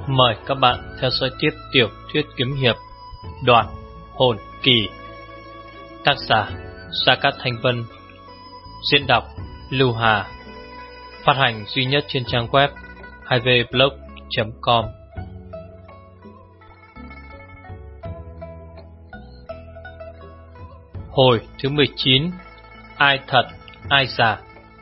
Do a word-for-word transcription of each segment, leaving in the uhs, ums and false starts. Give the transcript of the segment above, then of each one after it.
Mời các bạn theo dõi tiếp tiểu thuyết kiếm hiệp Đoạt Hồn Kỳ. Tác giả Sa Cát Thanh Vân. Diễn đọc Lưu Hà. Phát hành duy nhất trên trang web hai v blog chấm com. Hồi thứ mười chín. Ai thật ai giả.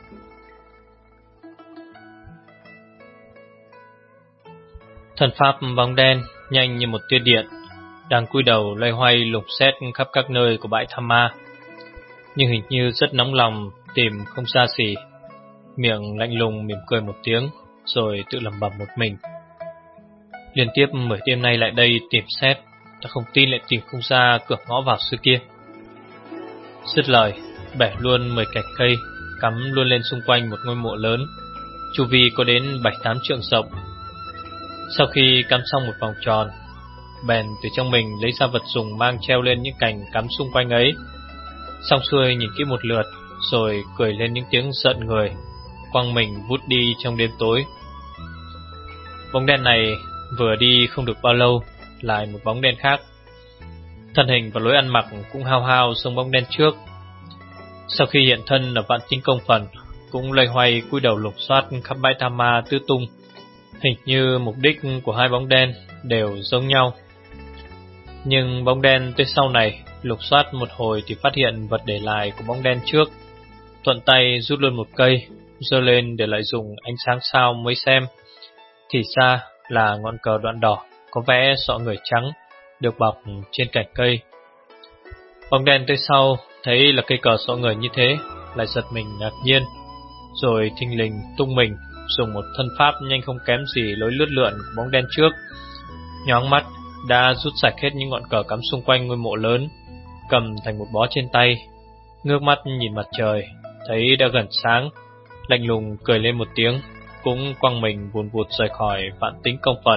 Thần pháp bóng đen nhanh như một tia điện, đang cúi đầu loay hoay lục xét khắp các nơi của bãi Tham Ma, nhưng hình như rất nóng lòng tìm không ra gì. Miệng lạnh lùng mỉm cười một tiếng, rồi tự lẩm bẩm một mình: liên tiếp mười đêm nay lại đây tìm xét, ta không tin lại tìm không ra cửa ngõ vào xưa kia. Dứt lời, bẻ luôn mười cành cây, cắm luôn lên xung quanh một ngôi mộ lớn, chu vi có đến bảy tám trượng rộng. Sau khi cắm xong một vòng tròn, bèn từ trong mình lấy ra vật dùng mang treo lên những cành cắm xung quanh ấy. Xong xuôi nhìn kỹ một lượt, rồi cười lên những tiếng giận người, quăng mình vút đi trong đêm tối. Bóng đen này vừa đi không được bao lâu, lại một bóng đen khác. Thân hình và lối ăn mặc cũng hao hao giống bóng đen trước. Sau khi hiện thân ở Vạn Tinh Công Phần, cũng loay hoay cúi đầu lục soát khắp bãi Tham Ma tứ tung. Hình như mục đích của hai bóng đen đều giống nhau. Nhưng bóng đen tới sau này lục soát một hồi thì phát hiện vật để lại của bóng đen trước, thuận tay rút luôn một cây, giơ lên để lại dùng ánh sáng sao mới xem. Thì ra là ngọn cờ đoạn đỏ có vẽ sọ người trắng được bọc trên cành cây. Bóng đen tới sau thấy là cây cờ sọ người như thế, lại giật mình ngạc nhiên, rồi thình lình tung mình, dùng một thân pháp nhanh không kém gì lối lướt lượn của bóng đen trước. Nhoáng mắt đã rút sạch hết những ngọn cờ cắm xung quanh ngôi mộ lớn, cầm thành một bó trên tay, ngước mắt nhìn mặt trời, thấy đã gần sáng, lạnh lùng cười lên một tiếng, cũng quăng mình vùn vụt rời khỏi Vạn Tinh Công Phần.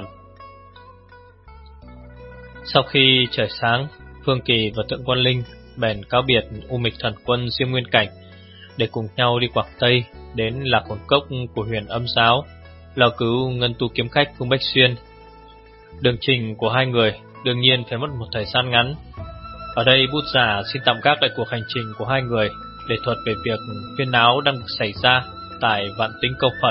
Sau khi trời sáng, Phương Kỳ và Thượng Quan Linh bèn cáo biệt U Mịch Thần Quân Diêm Nguyên Cảnh để cùng nhau đi Quảng Tây đến Lạc Hồn Cốc của Huyền Âm Giáo, lao cứu ngân tu kiếm khách Phương Bách Xuyên. Đường trình của hai người đương nhiên phải mất một thời gian ngắn. Ở đây bút giả xin tạm gác lại cuộc hành trình của hai người để thuật về việc huyên náo đang xảy ra tại Vạn Tinh Công Phần.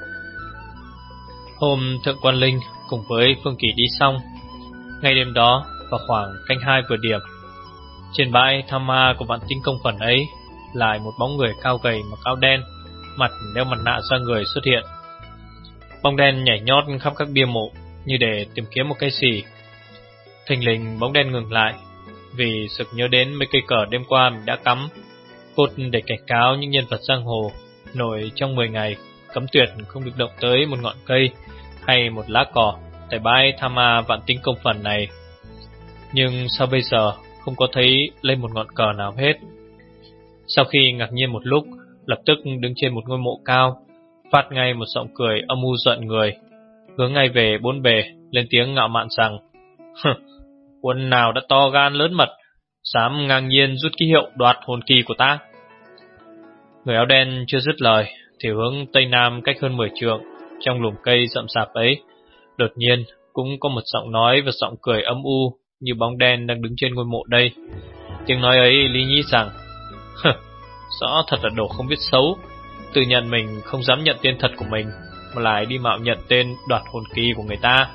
Hôm Thượng Quan Linh cùng với Phương Kỳ đi xong, ngay đêm đó vào khoảng canh hai vừa điểm, trên bãi Tham Ma của Vạn Tinh Công Phần ấy lại một bóng người cao gầy mặc áo đen, mặt đeo mặt nạ ra người xuất hiện. Bóng đen nhảy nhót khắp các bia mộ như để tìm kiếm một cái gì. Thình lình bóng đen ngừng lại, vì sực nhớ đến mấy cây cờ đêm qua mình đã cắm, cốt để cảnh cáo những nhân vật giang hồ nổi trong mười ngày cấm tuyệt không được động tới một ngọn cây hay một lá cỏ tại bãi Tham Ma Vạn Tinh Công Phần này. Nhưng sao bây giờ không có thấy lên một ngọn cờ nào hết? Sau khi ngạc nhiên một lúc, lập tức đứng trên một ngôi mộ cao, phát ngay một giọng cười âm u giận người, hướng ngay về bốn bề, lên tiếng ngạo mạn rằng: quân nào đã to gan lớn mật, dám ngang nhiên rút ký hiệu đoạt hồn kỳ của ta? Người áo đen chưa dứt lời thì hướng tây nam cách hơn mười trượng, trong lùm cây rậm rạp ấy, đột nhiên cũng có một giọng nói và giọng cười âm u như bóng đen đang đứng trên ngôi mộ đây. Tiếng nói ấy lý nhí rằng: rõ thật là đồ không biết xấu, tự nhận mình không dám nhận tên thật của mình, mà lại đi mạo nhận tên đoạt hồn kỳ của người ta.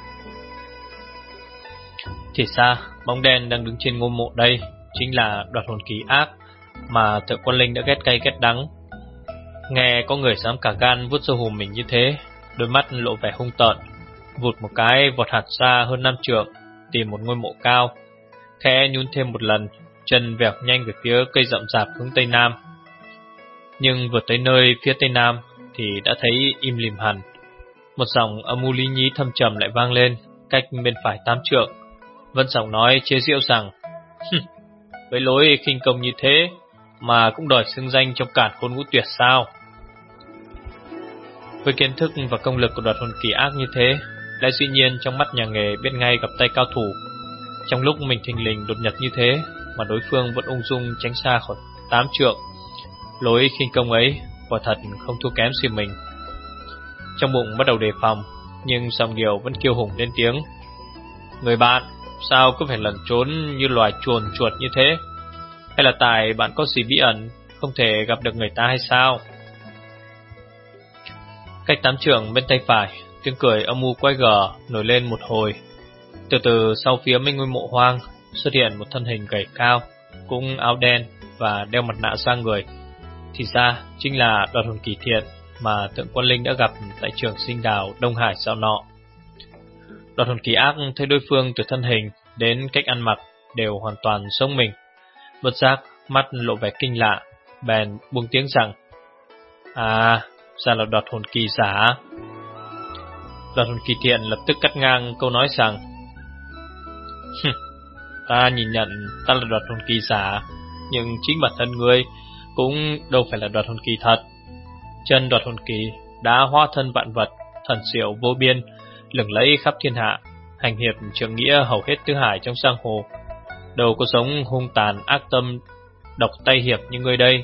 Thì ra bóng đen đang đứng trên ngôi mộ đây chính là đoạt hồn kỳ ác mà Thượng Quan Linh đã ghét cay ghét đắng. Nghe có người dám cả gan vuốt râu hùm mình như thế, đôi mắt lộ vẻ hung tợn, vụt một cái vọt hạt ra hơn năm trượng, tìm một ngôi mộ cao, khẽ nhún thêm một lần, chân vẹo nhanh về phía cây rậm rạp hướng tây nam. Nhưng vừa tới nơi phía tây nam thì đã thấy im lìm hẳn. Một giọng âm u lý nhí thâm trầm lại vang lên cách bên phải tám trượng, vẫn giọng nói chế giễu rằng: với lối khinh công như thế mà cũng đòi xưng danh trong cản khôn ngũ tuyệt sao? Với kiến thức và công lực của đoạt hồn kỳ ác như thế, lại dĩ nhiên trong mắt nhà nghề biết ngay gặp tay cao thủ. Trong lúc mình thình lình đột nhập như thế mà đối phương vẫn ung dung tránh xa khỏi tám trượng, lối khinh công ấy quả thật không thua kém gì mình. Trong bụng bắt đầu đề phòng, nhưng giọng điệu vẫn kiêu hùng lên tiếng. Người bạn, sao cứ phải lẩn trốn như loài chuồn chuột như thế? Hay là tại bạn có gì bí ẩn, không thể gặp được người ta hay sao? Cách tám trượng bên tay phải, tiếng cười âm u quái gở nổi lên một hồi. Từ từ sau phía mấy ngôi mộ hoang xuất hiện một thân hình gầy cao, cũng áo đen và đeo mặt nạ da người. Thì ra chính là Đoạt Hồn Kỳ Thiện mà Thượng Quan Linh đã gặp tại trường sinh đào Đông Hải dạo nọ. Đoạt Hồn Kỳ Ác thấy đối phương từ thân hình đến cách ăn mặc đều hoàn toàn giống mình, bất giác mắt lộ vẻ kinh lạ, bèn buông tiếng rằng: À, ra là Đoạt Hồn Kỳ giả. Đoạt Hồn Kỳ Thiện lập tức cắt ngang câu nói rằng: Ta nhìn nhận ta là Đoạt Hồn Kỳ giả, nhưng chính bản thân ngươi cũng đâu phải là Đoạt Hồn Kỳ thật. Chân Đoạt Hồn Kỳ đã hóa thân vạn vật, thần diệu vô biên, lừng lẫy khắp thiên hạ, hành hiệp trượng nghĩa hầu hết tứ hải trong giang hồ, đâu có sống hung tàn ác tâm, độc tay hiệp như ngươi đây.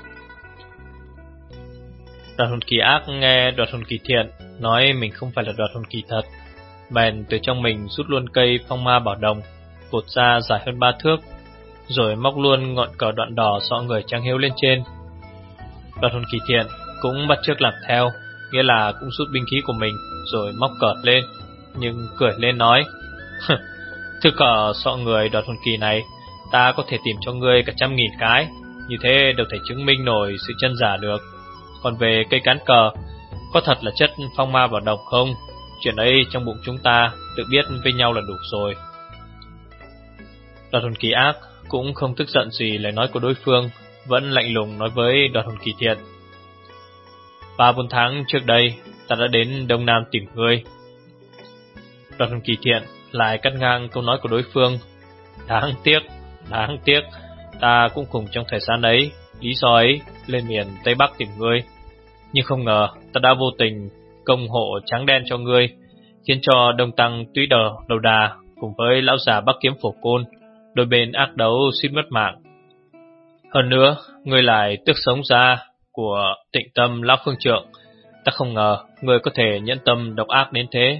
Đoạt Hồn Kỳ Ác nghe Đoạt Hồn Kỳ Thiện nói mình không phải là Đoạt Hồn Kỳ thật, bèn từ trong mình rút luôn cây phong ma bảo đồng, cột ra dài hơn ba thước, rồi móc luôn ngọn cờ đoạn đỏ sọ người Trang Hiếu lên trên. Đoạt Hồn Kỳ Thiện cũng bắt chước làm theo, nghĩa là cũng rút binh khí của mình rồi móc cờ lên, nhưng cười lên nói: Thứ cờ sọ người Đoạt Hồn Kỳ này, ta có thể tìm cho ngươi cả trăm nghìn cái, như thế đâu thể chứng minh nổi sự chân giả được. Còn về cây cán cờ, có thật là chất phong ma bảo đồng không? Chuyện ấy trong bụng chúng ta tự biết với nhau là đủ rồi. Đoạt Hồn Kỳ Ác cũng không tức giận gì lời nói của đối phương, vẫn lạnh lùng nói với Đoạt Hồn Kỳ Thiện: Ba bốn tháng trước đây, ta đã đến Đông Nam tìm ngươi. Đoạt Hồn Kỳ Thiện lại cắt ngang câu nói của đối phương: Đáng tiếc, đáng tiếc, ta cũng cùng trong thời gian ấy, lý do ấy, lên miền Tây Bắc tìm ngươi. Nhưng không ngờ ta đã vô tình công hộ trắng đen cho ngươi, khiến cho Đông Tăng Túy Đờ Đầu Đà cùng với lão già Bắc Kiếm Phổ Côn đôi bên ác đấu suýt mất mạng. Hơn nữa, ngươi lại tước sống ra của Tịnh Tâm lão phương trượng, ta không ngờ ngươi có thể nhẫn tâm độc ác đến thế.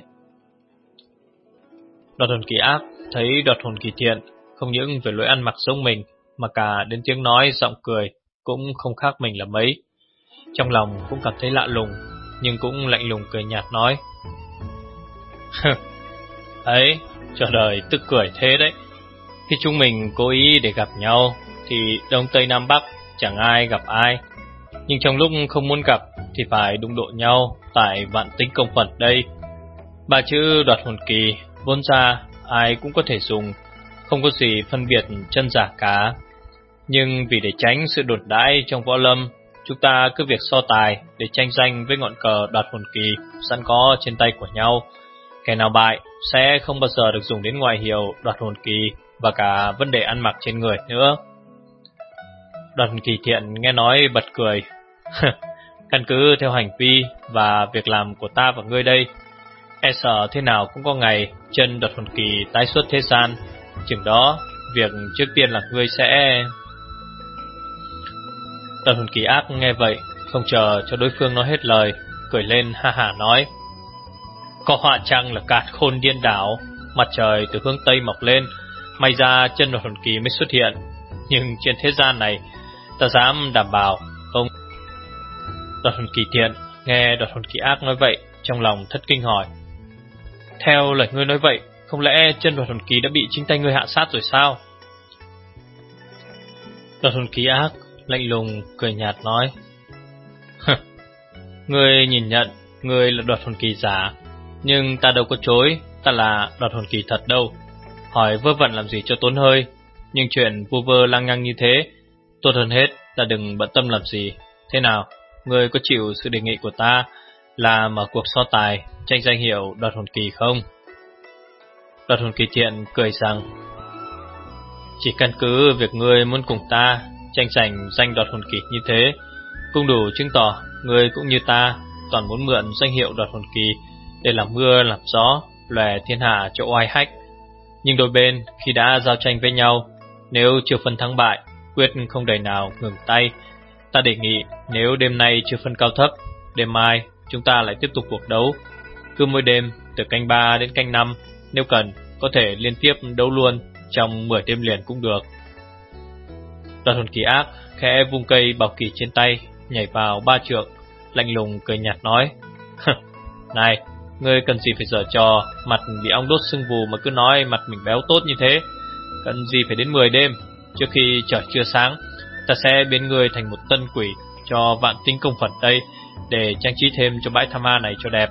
Đoạt Hồn Kỳ Ác thấy Đoạt Hồn Kỳ Thiện không những về lối ăn mặc giống mình, mà cả đến tiếng nói giọng cười cũng không khác mình là mấy. Trong lòng cũng cảm thấy lạ lùng, nhưng cũng lạnh lùng cười nhạt nói: Ấy, trời đời tức cười thế đấy. Khi chúng mình cố ý để gặp nhau thì Đông Tây Nam Bắc chẳng ai gặp ai, nhưng trong lúc không muốn gặp thì phải đụng độ nhau tại vạn tính công phận đây. Ba chữ Đoạt Hồn Kỳ vốn ra ai cũng có thể dùng, không có gì phân biệt chân giả cả. Nhưng vì để tránh sự đột đãi trong võ lâm, chúng ta cứ việc so tài để tranh giành với ngọn cờ Đoạt Hồn Kỳ sẵn có trên tay của nhau. Kẻ nào bại sẽ không bao giờ được dùng đến ngoại hiệu Đoạt Hồn Kỳ và cả vấn đề ăn mặc trên người nữa. Đoạt Hồn Kỳ Thiện nghe nói bật cười: Căn cứ theo hành vi và việc làm của ta và ngươi đây, e sợ thế nào cũng có ngày chân Đoạt Hồn Kỳ tái xuất thế gian. Chừng đó, việc trước tiên là ngươi sẽ... Đoạt Hồn Kỳ Ác nghe vậy, không chờ cho đối phương nói hết lời, cười lên ha hả nói: Có họa chăng là càn khôn điên đảo, mặt trời từ hướng Tây mọc lên, may ra chân Đoạt Hồn Kỳ mới xuất hiện. Nhưng trên thế gian này, ta dám đảm bảo không. Đoạt Hồn Kỳ Thiện nghe Đoạt Hồn Kỳ Ác nói vậy, trong lòng thất kinh hỏi: Theo lời ngươi nói vậy, không lẽ chân Đoạt Hồn Kỳ đã bị chính tay ngươi hạ sát rồi sao? Đoạt Hồn Kỳ Ác lạnh lùng cười nhạt nói: Ngươi nhìn nhận ngươi là Đoạt Hồn Kỳ giả, nhưng ta đâu có chối ta là Đoạt Hồn Kỳ thật đâu. Hỏi vơ vẩn làm gì cho tốn hơi, nhưng chuyện vu vơ lang nhăng như thế, tốt hơn hết là đừng bận tâm làm gì. Thế nào, ngươi có chịu sự đề nghị của ta là mở cuộc so tài tranh danh hiệu Đoạt Hồn Kỳ không? Đoạt Hồn Kỳ Thiện cười rằng: Chỉ căn cứ việc ngươi muốn cùng ta tranh giành danh Đoạt Hồn Kỳ như thế, cũng đủ chứng tỏ ngươi cũng như ta toàn muốn mượn danh hiệu Đoạt Hồn Kỳ để làm mưa làm gió, lòe thiên hạ cho oai hách. Nhưng đôi bên khi đã giao tranh với nhau, nếu chưa phân thắng bại, quyết không đời nào ngừng tay. Ta đề nghị nếu đêm nay chưa phân cao thấp, đêm mai chúng ta lại tiếp tục cuộc đấu. Cứ mỗi đêm từ canh ba đến canh năm, nếu cần có thể liên tiếp đấu luôn trong mười đêm liền cũng được. Đoạt hồn kỳ ác khẽ vung cây bảo kỳ trên tay, nhảy vào ba trượng, lạnh lùng cười nhạt nói: Này, ngươi cần gì phải giở trò mặt bị ong đốt sưng vù mà cứ nói mặt mình béo tốt như thế? Cần gì phải đến mười đêm? Trước khi trời chưa sáng, ta sẽ biến ngươi thành một tân quỷ cho vạn tinh công phận đây, để trang trí thêm cho bãi tha ma này cho đẹp.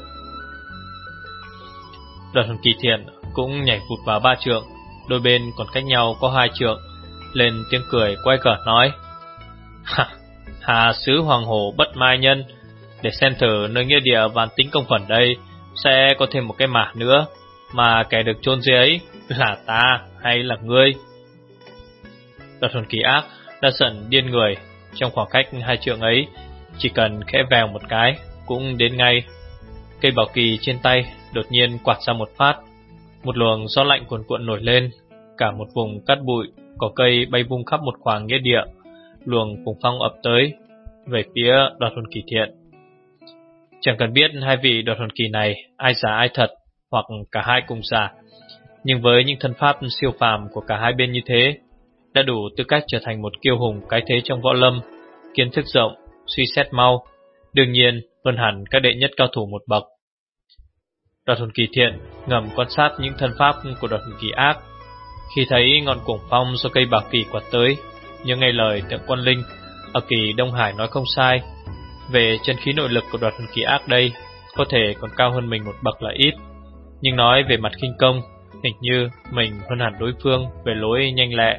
Đoạt hồn kỳ thiện cũng nhảy vụt vào ba trượng, đôi bên còn cách nhau có hai trượng, lên tiếng cười quay cờ nói: Hà, hà sứ hoàng hổ bất mai nhân, để xem thử nơi nghĩa địa vạn tính công phận đây sẽ có thêm một cái mả nữa, mà kẻ được chôn dưới ấy là ta hay là ngươi? Đoạt hồn kỳ ác đã giận điên người, trong khoảng cách hai trượng ấy, chỉ cần khẽ vèo một cái cũng đến ngay. Cây bảo kỳ trên tay đột nhiên quạt ra một phát, một luồng gió lạnh cuồn cuộn nổi lên, cả một vùng cát bụi, cỏ cây bay vung khắp một khoảng nghĩa địa. Luồng cuồng phong ập tới về phía đoạt hồn kỳ thiện. Chẳng cần biết hai vị đoạt hồn kỳ này ai giả ai thật, hoặc cả hai cùng giả, nhưng với những thân pháp siêu phàm của cả hai bên như thế, đã đủ tư cách trở thành một kiêu hùng cái thế trong võ lâm, kiến thức rộng, suy xét mau, đương nhiên hơn hẳn các đệ nhất cao thủ một bậc. Đoạt hồn kỳ thiện ngầm quan sát những thân pháp của đoạt hồn kỳ ác. Khi thấy ngọn cuồng phong do cây bảo kỳ quạt tới, như nghe lời tượng Quan Linh ở kỳ Đông Hải nói không sai, về chân khí nội lực của đoạt hồn kỳ ác đây có thể còn cao hơn mình một bậc là ít, nhưng nói về mặt khinh công, hình như mình hơn hẳn đối phương về lối nhanh lẹ.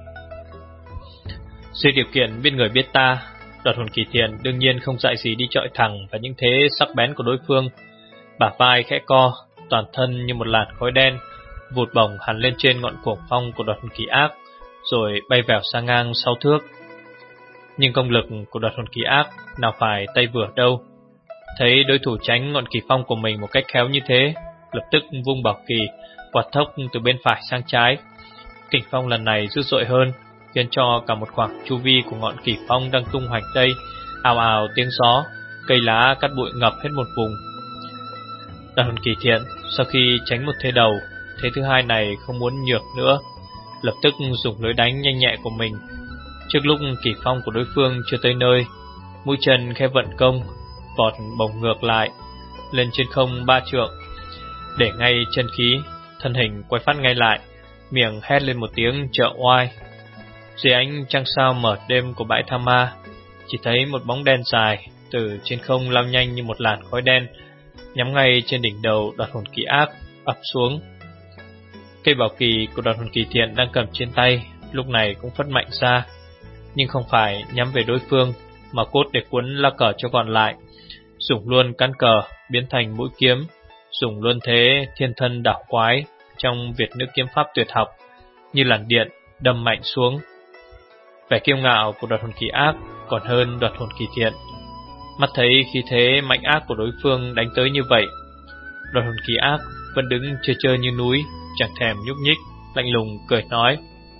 Dưới điều kiện biết người biết ta, đoạt hồn kỳ thiện đương nhiên không dại gì đi chọi thẳng vào những thế sắc bén của đối phương. Bả vai khẽ co, toàn thân như một làn khói đen vụt bổng hẳn lên trên ngọn cuồng phong của đoạt hồn kỳ ác, rồi bay vèo sang ngang sáu thước. Nhưng công lực của đoạt hồn kỳ ác nào phải tay vừa đâu. Thấy đối thủ tránh ngọn kỳ phong của mình một cách khéo như thế, lập tức vung bảo kỳ quạt thốc từ bên phải sang trái. Kình phong lần này dữ dội hơn, khiến cho cả một khoảng chu vi của ngọn kỳ phong đang tung hoành đây ào ào tiếng gió, cây lá cát bụi ngập hết một vùng. Đoạt hồn kỳ thiện sau khi tránh một thế đầu, thế thứ hai này không muốn nhược nữa, lập tức dùng lưới đánh nhanh nhẹ của mình. Trước lúc kỳ phong của đối phương chưa tới nơi, mũi chân khẽ vận công, vọt bổng ngược lại lên trên không ba trượng, để ngay chân khí, thân hình quay phát ngay lại, miệng hét lên một tiếng trợ oai. Dưới ánh trăng sao mở đêm của bãi tha ma, chỉ thấy một bóng đen dài từ trên không lao nhanh như một làn khói đen, nhắm ngay trên đỉnh đầu đoạt hồn kỳ ác ập xuống. Cây bảo kỳ của đoạt hồn kỳ thiện đang cầm trên tay lúc này cũng phất mạnh ra, nhưng không phải nhắm về đối phương, mà cốt để cuốn lá cờ cho còn lại, dùng luôn cán cờ biến thành mũi kiếm, dùng luôn thế thiên thân đảo quái trong Việt nữ kiếm pháp tuyệt học, như làn điện đâm mạnh xuống. Vẻ kiêu ngạo của đoạt hồn kỳ ác còn hơn đoạt hồn kỳ thiện. Mắt thấy khí thế mạnh ác của đối phương đánh tới như vậy, đoạt hồn kỳ ác vẫn đứng chơi chơi như núi, chẳng thèm nhúc nhích, lạnh lùng cười nói: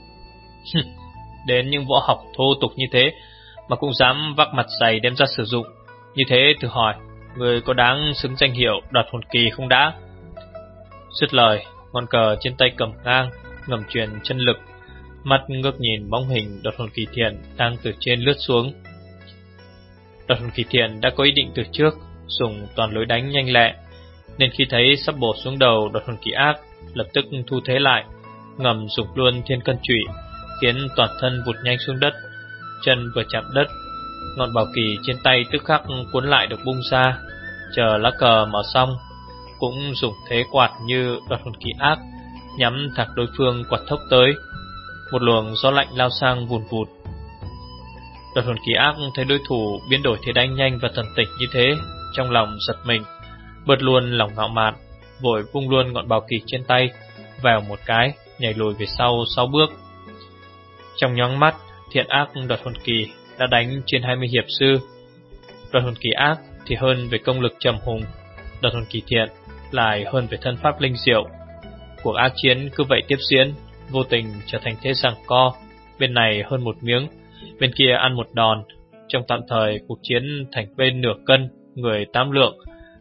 Đến những võ học thô tục như thế mà cũng dám vác mặt dày đem ra sử dụng, như thế thử hỏi người có đáng xứng danh hiệu đoạt hồn kỳ không đã? Dứt lời, ngọn cờ trên tay cầm ngang, ngầm truyền chân lực, mắt ngước nhìn bóng hình đoạt hồn kỳ thiện đang từ trên lướt xuống. Đoạt hồn kỳ thiện đã có ý định từ trước, dùng toàn lối đánh nhanh lẹ, nên khi thấy sắp bổ xuống đầu đoạt hồn kỳ ác, lập tức thu thế lại, ngầm dùng luôn thiên cân chủy, khiến toàn thân vụt nhanh xuống đất. Chân vừa chạm đất, ngọn bảo kỳ trên tay tức khắc cuốn lại được bung ra. Chờ lá cờ mở xong, cũng dùng thế quạt như đoạt hồn kỳ ác, nhắm thẳng đối phương quạt thốc tới. Một luồng gió lạnh lao sang vùn vụt. Đoạt hồn kỳ ác thấy đối thủ biến đổi thế đánh nhanh và thần tĩnh như thế, trong lòng giật mình, bớt luôn lòng ngạo mạn, vội vung luôn ngọn bảo kỳ trên tay, vèo một cái nhảy lùi về sau sáu bước. Trong nhoáng mắt, thiện ác đoạt hồn kỳ đã đánh trên hai mươi hiệp sư. Đoạt hồn kỳ ác thì hơn về công lực trầm hùng, đoạt hồn kỳ thiện lại hơn về thân pháp linh diệu. Cuộc ác chiến cứ vậy tiếp diễn, vô tình trở thành thế giằng co, bên này hơn một miếng, bên kia ăn một đòn. Trong tạm thời cuộc chiến thành bên nửa cân, người tám lượng,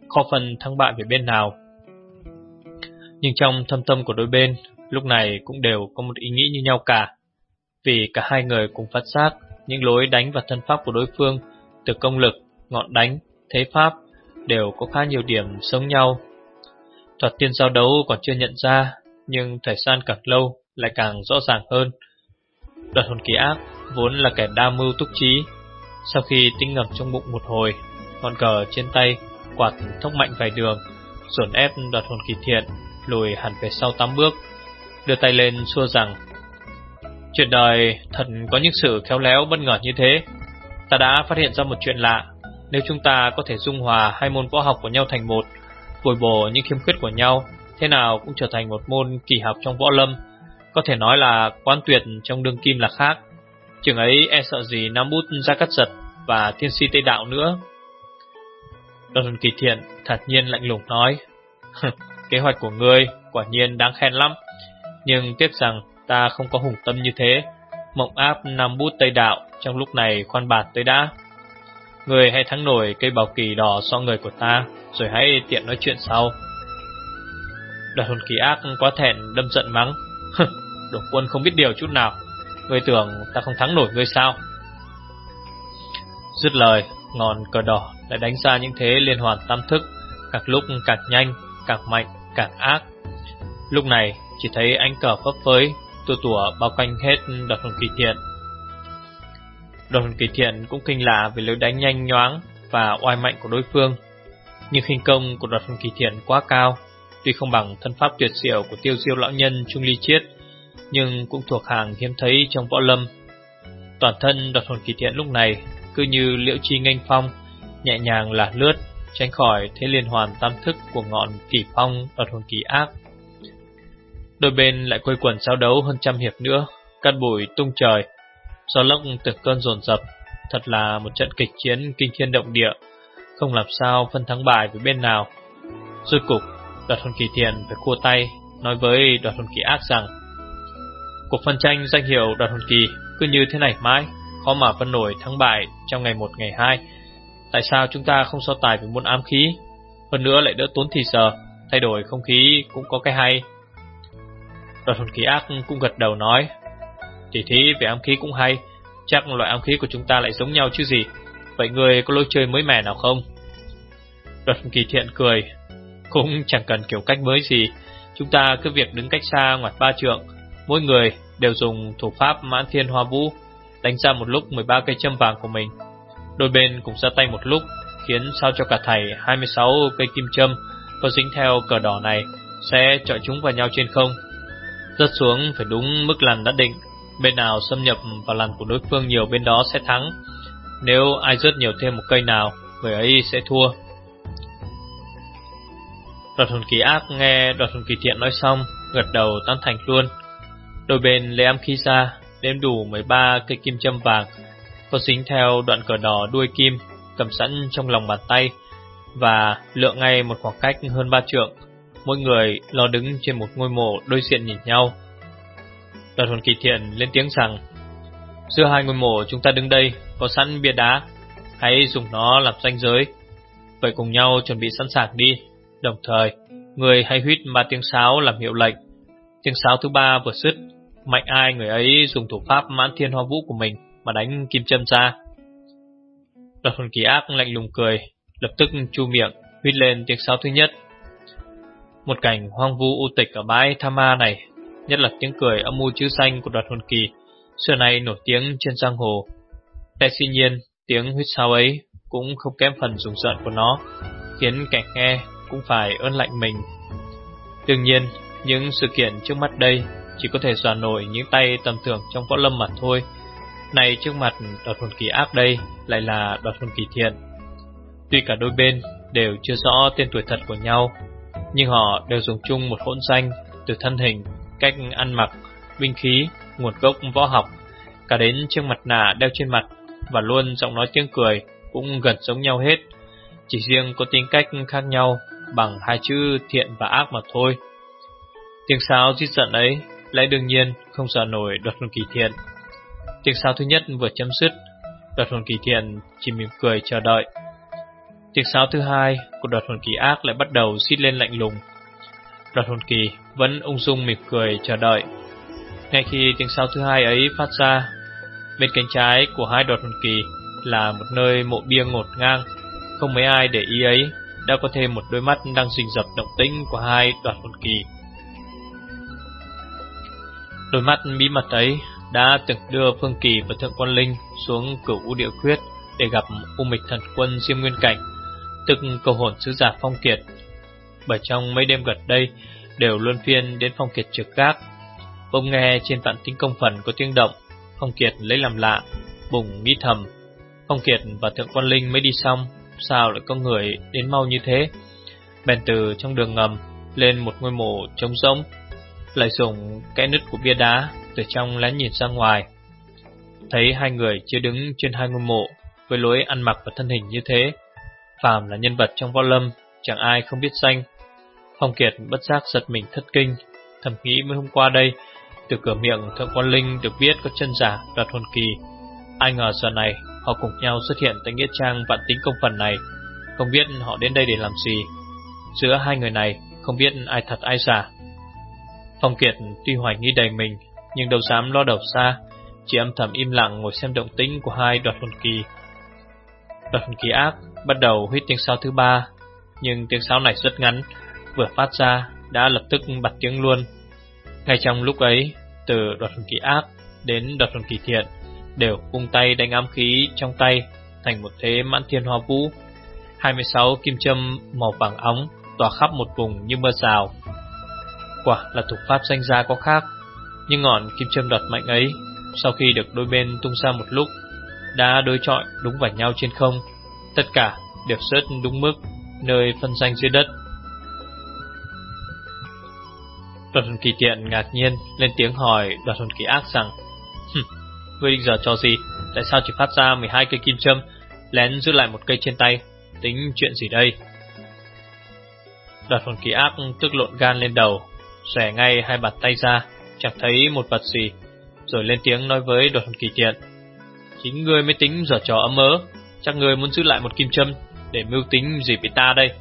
khó phân thắng bại về bên nào. Nhưng trong thâm tâm của đôi bên lúc này cũng đều có một ý nghĩ như nhau cả, vì cả hai người cùng phát giác những lối đánh và thân pháp của đối phương, từ công lực, ngọn đánh, thế pháp đều có khá nhiều điểm giống nhau. Thoạt tiên giao đấu còn chưa nhận ra, nhưng thời gian càng lâu lại càng rõ ràng hơn. Đoạt hồn kỳ ác vốn là kẻ đa mưu túc trí, sau khi tính ngầm trong bụng một hồi, ngọn cờ trên tay quạt thốc mạnh vài đường, dồn ép đoạt hồn kỳ thiện lùi hẳn về sau tám bước, đưa tay lên xua rằng: chuyện đời thật có những sự khéo léo bất ngờ như thế. Ta đã phát hiện ra một chuyện lạ. Nếu chúng ta có thể dung hòa hai môn võ học của nhau thành một, bồi bổ những khiếm khuyết của nhau, thế nào cũng trở thành một môn kỳ học trong võ lâm, có thể nói là quán tuyệt trong đương kim là khác. Chừng ấy e sợ gì Nam Bút Gia Cát Giật và Thiên Si Tây Đạo nữa. Đoạt hồn kỳ thiện thật nhiên lạnh lùng nói: kế hoạch của ngươi quả nhiên đáng khen lắm, nhưng tiếc rằng ta không có hùng tâm như thế. Mộng áp Nam Bút Tây Đạo trong lúc này khoan bạt tới đã. Ngươi hãy thắng nổi cây bảo kỳ đỏ so người của ta, rồi hãy tiện nói chuyện sau. Đoạt hồn kỳ ác quá thẹn đâm giận mắng: đồ quân không biết điều chút nào, ngươi tưởng ta không thắng nổi ngươi sao? Dứt lời, ngọn cờ đỏ lại đánh ra những thế liên hoàn tam thức, càng lúc càng nhanh, càng mạnh, càng ác. Lúc này chỉ thấy ánh cờ phấp phới, tua tủa bao quanh hết đoạt hồn kỳ thiện. Đoạt hồn kỳ thiện cũng kinh lạ về lối đánh nhanh nhoáng và oai mạnh của đối phương, nhưng khinh công của đoạt hồn kỳ thiện quá cao. Tuy không bằng thân pháp tuyệt diệu của Tiêu Diêu lão nhân Trung Ly Chiết, nhưng cũng thuộc hàng hiếm thấy trong võ lâm. Toàn thân đoạt hồn kỳ thiện lúc này cứ như liễu chi nghênh phong, nhẹ nhàng là lướt, tránh khỏi thế liên hoàn tam thức của ngọn kỳ phong đoạt hồn kỳ ác. Đôi bên lại quây quần giao đấu hơn trăm hiệp nữa, cát bụi tung trời, gió lốc từng cơn dồn dập, thật là một trận kịch chiến kinh thiên động địa, không làm sao phân thắng bại với bên nào. Rốt cục, đoạt hồn kỳ thiện phải khua tay, nói với đoạt hồn kỳ ác rằng: cuộc phân tranh danh hiệu đoạt hồn kỳ cứ như thế này mãi, khó mà phân nổi thắng bại trong ngày một ngày hai. Tại sao chúng ta không so tài với môn ám khí? Hơn nữa lại đỡ tốn thì giờ, thay đổi không khí cũng có cái hay. Đoạt hồn kỳ ác cũng gật đầu nói: tỉ thí về ám khí cũng hay, chắc loại ám khí của chúng ta lại giống nhau chứ gì. Vậy người có lối chơi mới mẻ nào không? Đoạt hồn kỳ thiện cười: cũng chẳng cần kiểu cách mới gì, chúng ta cứ việc đứng cách xa ngoài ba trượng, mỗi người đều dùng thủ pháp Mãn Thiên Hoa Vũ, đánh ra một lúc mười ba cây châm vàng của mình. Đôi bên cùng ra tay một lúc, khiến sao cho cả thảy hai mươi sáu cây kim châm có dính theo cờ đỏ này sẽ chọi chúng vào nhau trên không. Rớt xuống phải đúng mức lằn đã định, bên nào xâm nhập vào lằn của đối phương nhiều bên đó sẽ thắng. Nếu ai rớt nhiều thêm một cây nào, người ấy sẽ thua. Đoạt hồn kỳ ác nghe đoạt hồn kỳ thiện nói xong, gật đầu tán thành luôn. Đôi bên lấy ám khí ra, đếm đủ mười ba cây kim châm vàng, có dính theo đoạn cờ đỏ đuôi kim, cầm sẵn trong lòng bàn tay, và lượng ngay một khoảng cách hơn ba trượng. Mỗi người lo đứng trên một ngôi mộ đối diện nhìn nhau. Đoạt hồn kỳ thiện lên tiếng rằng: giữa hai ngôi mộ chúng ta đứng đây có sẵn bia đá, hãy dùng nó làm ranh giới. Vậy cùng nhau chuẩn bị sẵn sàng đi. Đồng thời, người hãy huýt ba tiếng sáo làm hiệu lệnh. Tiếng sáo thứ ba vừa dứt, mạnh ai người ấy dùng thủ pháp Mãn Thiên Hoa Vũ của mình mà đánh kim châm ra. Đoạt hồn kỳ ác lạnh lùng cười, lập tức chu miệng huýt lên tiếng sáo thứ nhất. Một cảnh hoang vu u tịch ở bãi Tha Ma này, nhất là tiếng cười âm u chữ xanh của đoạt hồn kỳ, xưa nay nổi tiếng trên giang hồ. Đại dĩ nhiên, tiếng huýt sáo ấy cũng không kém phần rùng rợn của nó, khiến kẻ nghe cũng phải ớn lạnh mình. Đương nhiên, những sự kiện trước mắt đây chỉ có thể dọa nổi những tay tầm thường trong võ lâm mà thôi. Này trước mặt đoạt hồn kỳ ác đây lại là đoạt hồn kỳ thiện. Tuy cả đôi bên đều chưa rõ tên tuổi thật của nhau, nhưng họ đều dùng chung một hỗn danh, từ thân hình, cách ăn mặc, binh khí, nguồn gốc võ học, cả đến chiếc mặt nạ đeo trên mặt, và luôn giọng nói tiếng cười cũng gần giống nhau hết, chỉ riêng có tính cách khác nhau bằng hai chữ thiện và ác mà thôi. Tiếng sáo giết giận ấy lại đương nhiên không dọa nổi đoạt hồn kỳ thiện. Tiếng sáo thứ nhất vừa chấm dứt, đoạt hồn kỳ thiện chỉ mỉm cười chờ đợi. tiếng sáo thứ hai của đoạt hồn kỳ ác lại bắt đầu xít lên lạnh lùng. Đoạt hồn kỳ vẫn ung dung mỉm cười chờ đợi. Ngay khi tiếng sáo thứ hai ấy phát ra, bên cánh trái của hai đoạt hồn kỳ là một nơi mộ bia ngổn ngang. Không mấy ai để ý ấy đã có thêm một đôi mắt đang rình rập động tĩnh của hai đoạt hồn kỳ. Đôi mắt bí mật ấy đã từng đưa Phương Kỳ và Thượng Quan Linh xuống Cửu U Địa Khuyết để gặp U Mịch Thần Quân Diêm Nguyên Cảnh, tức câu hồn sứ giả Phong Kiệt. Bởi trong mấy đêm gần đây đều luân phiên đến Phong Kiệt trực gác. Bỗng nghe trên vạn tính công phần có tiếng động, Phong Kiệt lấy làm lạ, bùng nghĩ thầm: Phong Kiệt và Thượng Quan Linh mới đi xong, sao lại có người đến mau như thế? Bèn từ trong đường ngầm lên một ngôi mộ trống rỗng, lại dùng kẽ nứt của bia đá từ trong lén nhìn ra ngoài. Thấy hai người chưa đứng trên hai ngôi mộ với lối ăn mặc và thân hình như thế, phàm là nhân vật trong võ lâm chẳng ai không biết danh. Phong Kiệt bất giác giật mình thất kinh, thầm nghĩ mới hôm qua đây từ cửa miệng Thượng Quan Linh được biết có chân giả đoạt hồn kỳ, ai ngờ giờ này họ cùng nhau xuất hiện tại nghĩa trang vạn tính công phần này. Không biết họ đến đây để làm gì. Giữa hai người này không biết ai thật ai giả. Phong Kiệt tuy hoài nghi đầy mình, nhưng đâu dám lo đầu xa, chỉ âm thầm im lặng ngồi xem động tĩnh của hai đoạt hồn kỳ. Đoạt hồn kỳ ác bắt đầu huýt tiếng sáo thứ ba, nhưng tiếng sáo này rất ngắn, vừa phát ra đã lập tức bật tiếng luôn. Ngay trong lúc ấy, từ đoạt hồn kỳ ác đến đoạt hồn kỳ thiện đều vung tay đánh ám khí trong tay thành một thế mãn thiên hoa vũ. hai mươi sáu kim châm màu vàng óng tỏa khắp một vùng như mưa rào. Quả là thủ pháp danh gia có khác, nhưng ngọn kim châm đoạt mạnh ấy sau khi được đôi bên tung ra một lúc đã đối chọi đúng vào nhau trên không, tất cả đều rớt đúng mức nơi phân ranh dưới đất. Đoạt hồn kỳ thiện ngạc nhiên lên tiếng hỏi đoạt hồn kỳ ác rằng: Ngươi định giờ cho gì? Tại sao chỉ phát ra mười hai cây kim châm, lén giữ lại một cây trên tay? Tính chuyện gì đây? Đoạt hồn kỳ ác tức lộn gan lên đầu, xòe ngay hai bàn tay ra, chẳng thấy một vật gì, rồi lên tiếng nói với đoạt hồn kỳ thiện: Chính ngươi mới tính giở trò ấm ớ, chắc ngươi muốn giữ lại một kim châm để mưu tính gì với ta đây?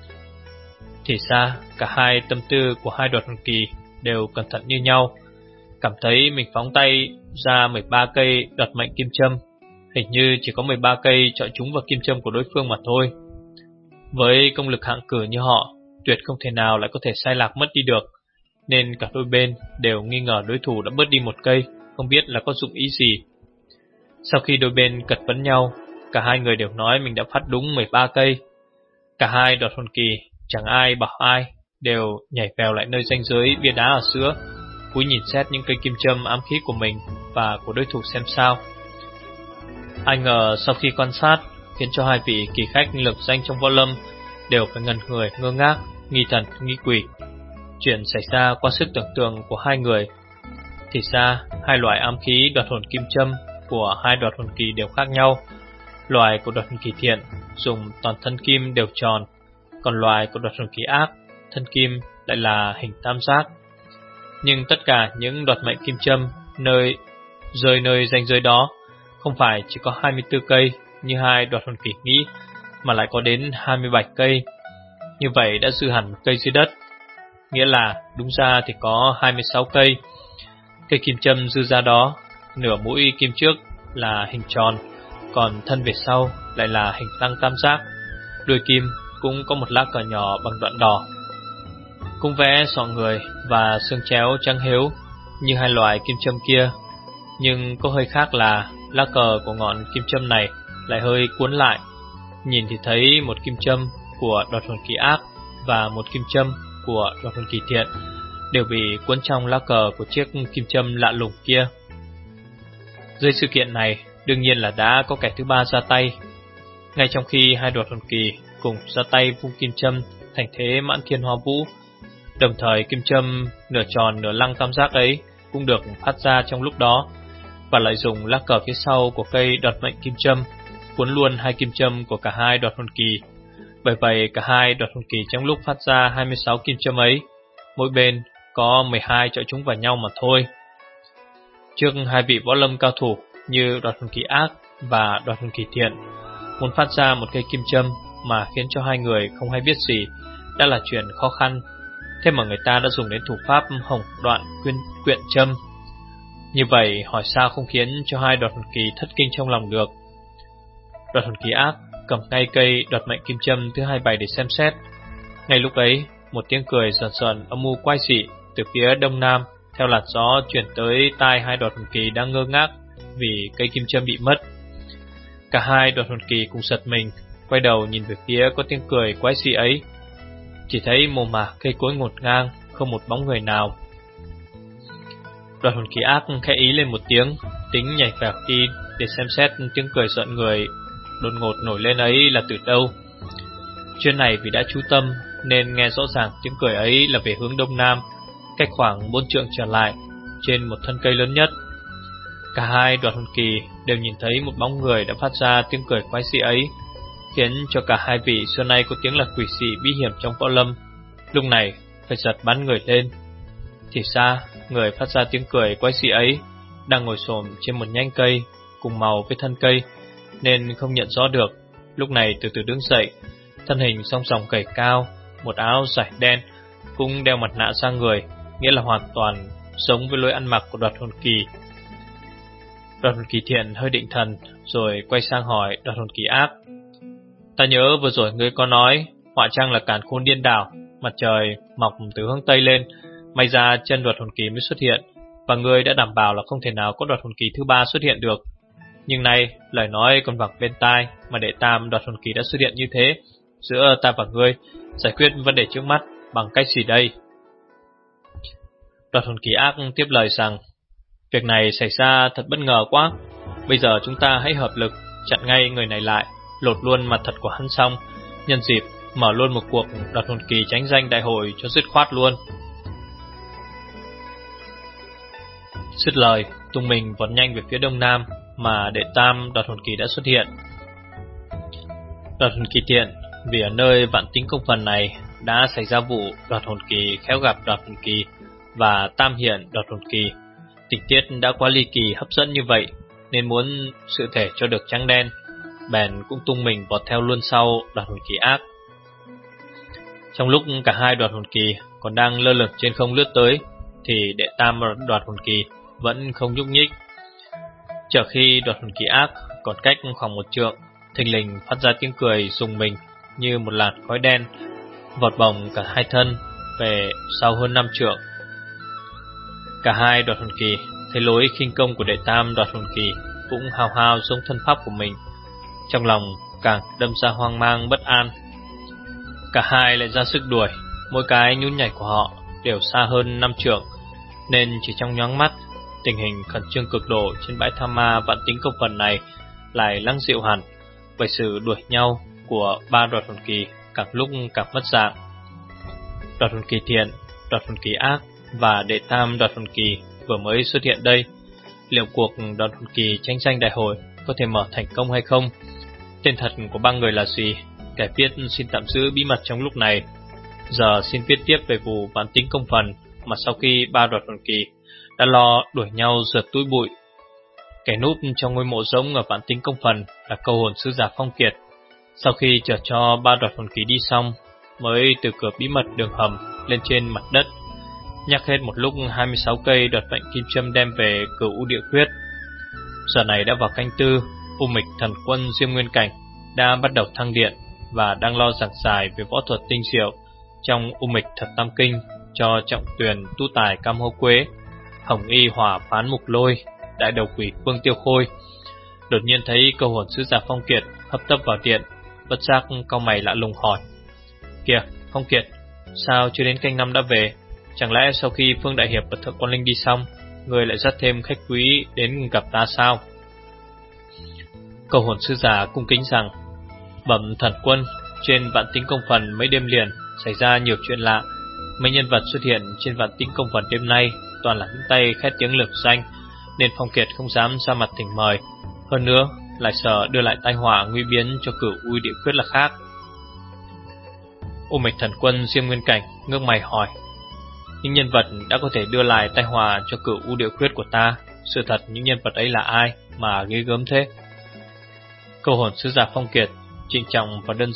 Thì ra cả hai tâm tư của hai đoạt hồn kỳ đều cẩn thận như nhau, cảm thấy mình phóng tay ra mười ba cây đoạt mệnh kim châm, hình như chỉ có mười ba cây chọi trúng vào kim châm của đối phương mà thôi. Với công lực hạng cử như họ, tuyệt không thể nào lại có thể sai lạc mất đi được, nên cả đôi bên đều nghi ngờ đối thủ đã bớt đi một cây, không biết là có dụng ý gì. Sau khi đôi bên cật vấn nhau, cả hai người đều nói mình đã phát đúng mười ba cây. Cả hai đoạt hồn kỳ chẳng ai bảo ai, đều nhảy vèo lại nơi ranh giới bia đá ở giữa, cúi nhìn xét những cây kim châm ám khí của mình và của đối thủ xem sao. Ai ngờ sau khi quan sát, khiến cho hai vị kỳ khách lừng danh trong võ lâm đều phải ngẩn người ngơ ngác, nghi thần nghi quỷ. Chuyện xảy ra qua sức tưởng tượng của hai người. Thì ra hai loại ám khí đoạt hồn kim châm của hai đoạt hồn kỳ đều khác nhau. Loại của đoạt hồn kỳ thiện dùng toàn thân kim đều tròn, còn loại của đoạt hồn kỳ ác thân kim lại là hình tam giác. Nhưng tất cả những đoạt mệnh kim châm nơi rơi nơi ranh giới đó không phải chỉ có hai mươi tư cây như hai đoạt hồn kỳ nghĩ, mà lại có đến hai mươi bảy cây. Như vậy đã dư hẳn một cây dưới đất, nghĩa là đúng ra thì có hai mươi sáu cây. Cây kim châm dư ra đó, nửa mũi kim trước là hình tròn, còn thân về sau lại là hình tăng tam giác. Đuôi kim cũng có một lá cờ nhỏ bằng đoạn đỏ, cũng vẽ sọ người và xương chéo trắng hếu như hai loại kim châm kia. Nhưng có hơi khác là lá cờ của ngọn kim châm này lại hơi cuốn lại. Nhìn thì thấy một kim châm của đoạt hồn kỳ ác và một kim châm của đoạt hồn kỳ thiện đều bị cuốn trong lá cờ của chiếc kim châm lạ lùng kia. Dưới sự kiện này, đương nhiên là đã có kẻ thứ ba ra tay. Ngay trong khi hai đoạt hồn kỳ cùng ra tay vung kim châm thành thế mãn thiên hoa vũ, đồng thời kim châm nửa tròn nửa lăng tam giác ấy cũng được phát ra trong lúc đó, và lại dùng lá cờ phía sau của cây đoạt mệnh kim châm cuốn luôn hai kim châm của cả hai đoạt hồn kỳ. Bởi vậy cả hai đoạt hồn kỳ trong lúc phát ra hai mươi sáu kim châm ấy, mỗi bên có mười hai chọi chúng vào nhau mà thôi. Trước hai vị võ lâm cao thủ như đoạt hồn kỳ ác và đoạt hồn kỳ thiện muốn phát ra một cây kim châm mà khiến cho hai người không hay biết gì đã là chuyện khó khăn. Thế mà người ta đã dùng đến thủ pháp hồng đoạn quyên quyện châm. Như vậy hỏi sao không khiến cho hai đoạt hồn kỳ thất kinh trong lòng được. Đoạt hồn kỳ ác cầm ngay cây đoạt mệnh kim châm thứ hai bày để xem xét. Ngay lúc ấy, một tiếng cười sờn sờn âm u quái dị từ phía đông nam theo làn gió chuyển tới tai hai đoạt hồn kỳ đang ngơ ngác vì cây kim châm bị mất. Cả hai đoạt hồn kỳ cùng giật mình, quay đầu nhìn về phía có tiếng cười quái dị ấy. Chỉ thấy mồ mả cây cối ngổn ngang, không một bóng người nào. Đoạt hồn kỳ ác khẽ ý lên một tiếng, tính nhảy vào đi để xem xét tiếng cười giận người đột ngột nổi lên ấy là từ đâu. Chuyến này vì đã chú tâm nên nghe rõ ràng tiếng cười ấy là về hướng đông nam, cách khoảng bốn trượng trở lại, trên một thân cây lớn nhất. Cả hai đoạt hồn kỳ đều nhìn thấy một bóng người đã phát ra tiếng cười quái dị ấy, khiến cho cả hai vị xưa nay có tiếng là quỷ dị bí hiểm trong võ lâm, lúc này phải giật bắn người lên. Thì ra người phát ra tiếng cười quái dị ấy đang ngồi xổm trên một nhánh cây cùng màu với thân cây, nên không nhận rõ được. Lúc này từ từ đứng dậy, thân hình song song gầy cao, một áo vải đen, cũng đeo mặt nạ sang người, nghĩa là hoàn toàn giống với lối ăn mặc của đoạt hồn kỳ. Đoạt hồn kỳ thiện hơi định thần, rồi quay sang hỏi đoạt hồn kỳ ác: Ta nhớ vừa rồi ngươi có nói họa chăng là càn khôn điên đảo, mặt trời mọc từ hướng tây lên, may ra chân đoạt hồn kỳ mới xuất hiện, và ngươi đã đảm bảo là không thể nào có đoạt hồn kỳ thứ ba xuất hiện được. Nhưng nay lời nói còn vẳng bên tai, mà đệ tam đoạt hồn kỳ đã xuất hiện như thế, giữa ta và ngươi giải quyết vấn đề trước mắt bằng cách gì đây? Đoạt hồn kỳ ác tiếp lời rằng: Việc này xảy ra thật bất ngờ quá. Bây giờ chúng ta hãy hợp lực chặn ngay người này lại, lột luôn mặt thật của hắn xong, nhân dịp mở luôn một cuộc đoạt hồn kỳ chánh danh đại hội cho dứt khoát luôn. Dứt lời, tung mình vọt nhanh về phía đông nam, mà đệ tam đoạt hồn kỳ đã xuất hiện. Đoạt hồn kỳ thiện vì ở nơi vạn tính công phần này đã xảy ra vụ đoạt hồn kỳ khéo gặp đoạt hồn kỳ và tam hiển đoạt hồn kỳ. Tình tiết đã quá ly kỳ hấp dẫn như vậy, nên muốn sự thể cho được trắng đen, bèn cũng tung mình vọt theo luôn sau đoạt hồn kỳ ác. Trong lúc cả hai đoạt hồn kỳ còn đang lơ lửng trên không lướt tới, thì đệ tam đoạt hồn kỳ vẫn không nhúc nhích. Chờ khi đoạt hồn kỳ ác còn cách khoảng một trượng, thình lình phát ra tiếng cười rùng mình như một làn khói đen, vọt bồng cả hai thân về sau hơn năm trượng. Cả hai đoạt hồn kỳ thấy lối khinh công của đệ tam đoạt hồn kỳ cũng hào hào giống thân pháp của mình, trong lòng càng đâm ra hoang mang bất an. Cả hai lại ra sức đuổi, mỗi cái nhún nhảy của họ đều xa hơn năm trượng, nên chỉ trong nhoáng mắt, tình hình khẩn trương cực độ trên bãi Tham Ma vạn tính công phần này lại lắng dịu hẳn. Vậy sự đuổi nhau của ba đoạt hồn kỳ càng lúc càng mất dạng. Đoạt hồn kỳ thiện, đoạt hồn kỳ ác và đệ tam đoạt hồn kỳ vừa mới xuất hiện đây. Liệu cuộc đoạt hồn kỳ tranh danh đại hội có thể mở thành công hay không? Tên thật của ba người là gì? Kẻ viết xin tạm giữ bí mật trong lúc này. Giờ xin viết tiếp về vụ vạn tính công phần mà sau khi ba đoạt hồn kỳ đã lo đuổi nhau rượt túi bụi. Kẻ núp trong ngôi mộ giống ở vạn tính công phần là câu hồn sứ giả Phong Kiệt. Sau khi chờ cho ba đoạt hồn kỳ đi xong, mới từ cửa bí mật đường hầm lên trên mặt đất, nhắc hết một lúc hai mươi sáu cây đoạt mệnh kim châm đem về Cửu U Địa Quyết. Giờ này đã vào canh tư, U Mịch thần quân Diêm Nguyên Cảnh đã bắt đầu thăng điện và đang lo giảng giải về võ thuật tinh diệu trong U Mịch Thật Tam Kinh cho Trọng Tuyền Tu Tài Cam Hô Quế, Hồng Y Hỏa Phán Mục Lôi, Đại Đầu Quỷ Phương Tiêu Khôi. Đột nhiên thấy câu hồn sứ giả Phong Kiệt hấp tấp vào điện, bất giác cau mày lạ lùng hỏi: Kìa, Phong Kiệt, sao chưa đến canh năm đã về? Chẳng lẽ sau khi Phương Đại Hiệp và Thượng Quan Linh đi xong, người lại dắt thêm khách quý đến gặp ta sao? Câu hồn sứ giả cung kính rằng: Bẩm thần quân, trên vạn tính công phần mấy đêm liền xảy ra nhiều chuyện lạ. Mấy nhân vật xuất hiện trên vạn tính công phần đêm nay toàn là những tay khét tiếng lừng danh, nên Phong Kiệt không dám ra mặt thỉnh mời. Hơn nữa lại sợ đưa lại tai họa nguy biến cho Cửu U Địa Quyết là khác. U Mịch thần quân Diêm Nguyên Cảnh ngước mày hỏi: Những nhân vật đã có thể đưa lại tai họa cho Cửu U Địa Quyết của ta, sự thật những nhân vật ấy là ai mà ghê gớm thế? Câu hồn sứ giả Phong Kiệt trịnh trọng và đơn giản